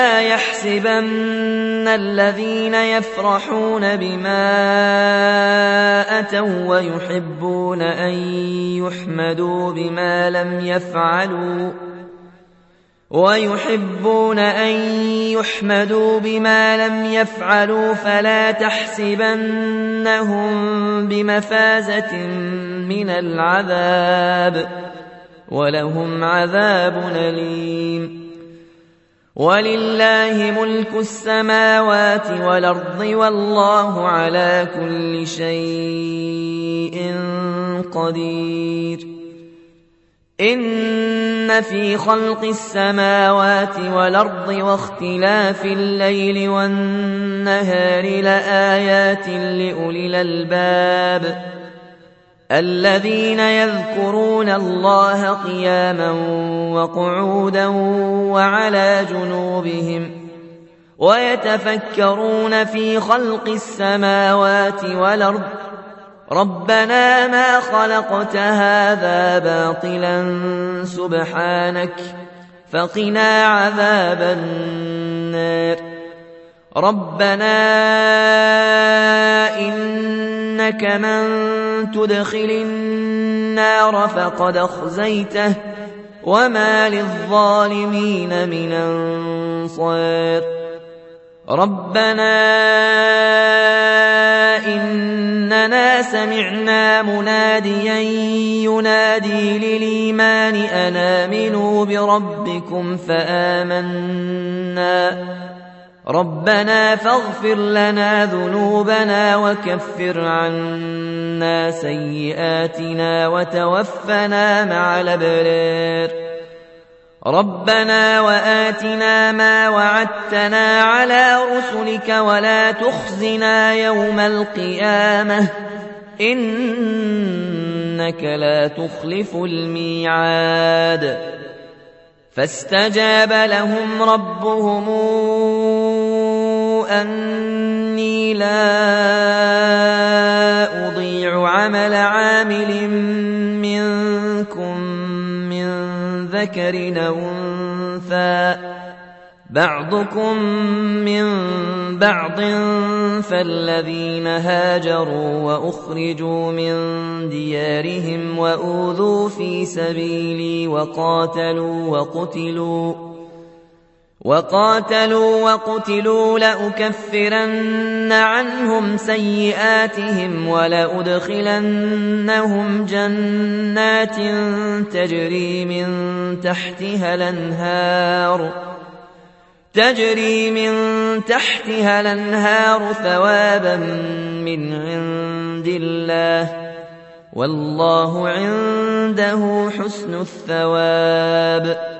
لا يحسبن الذين يفرحون بما أتوا ويحبون أن يحمدوا بما لم يفعلوا فلا تحسبنهم بمفازة من العذاب ولهم عذاب أليم. ولله ملك السماوات والأرض والله على كل شيء قدير. إن في خلق السماوات والأرض واختلاف الليل والنهار لآيات لأولي الألباب الذين يذكرون الله قياما وقعودا وعلى جنوبهم ويتفكرون في خلق السماوات والأرض ربنا ما خلقت هذا باطلا سبحانك فقنا عذاب النار. ربنا إنك من تدخل النار فقد أخزيته وما للظالمين من أنصار. ربنا إننا سمعنا مناديا ينادي للإيمان أن آمنوا بربكم فآمنا ربنا فاغفر لنا ذنوبنا وكفر عنا سيئاتنا وتوفنا مع الأبرار. ربنا وآتنا ما وعدتنا على رسلك ولا تخزنا يوم القيامة إنك لا تخلف الميعاد. فاستجاب لهم ربهم أني لا أضيع عمل عامل منكم من ذكر أو أنثى بعضكم من بعض فالذين هاجروا وأخرجوا من ديارهم وأوذوا في سبيلي وقاتلوا لأكفرن عنهم سيئاتهم ولأدخلنهم جنات تجري من تحتها الأنهار ثوابا من عند الله والله عنده حسن الثواب.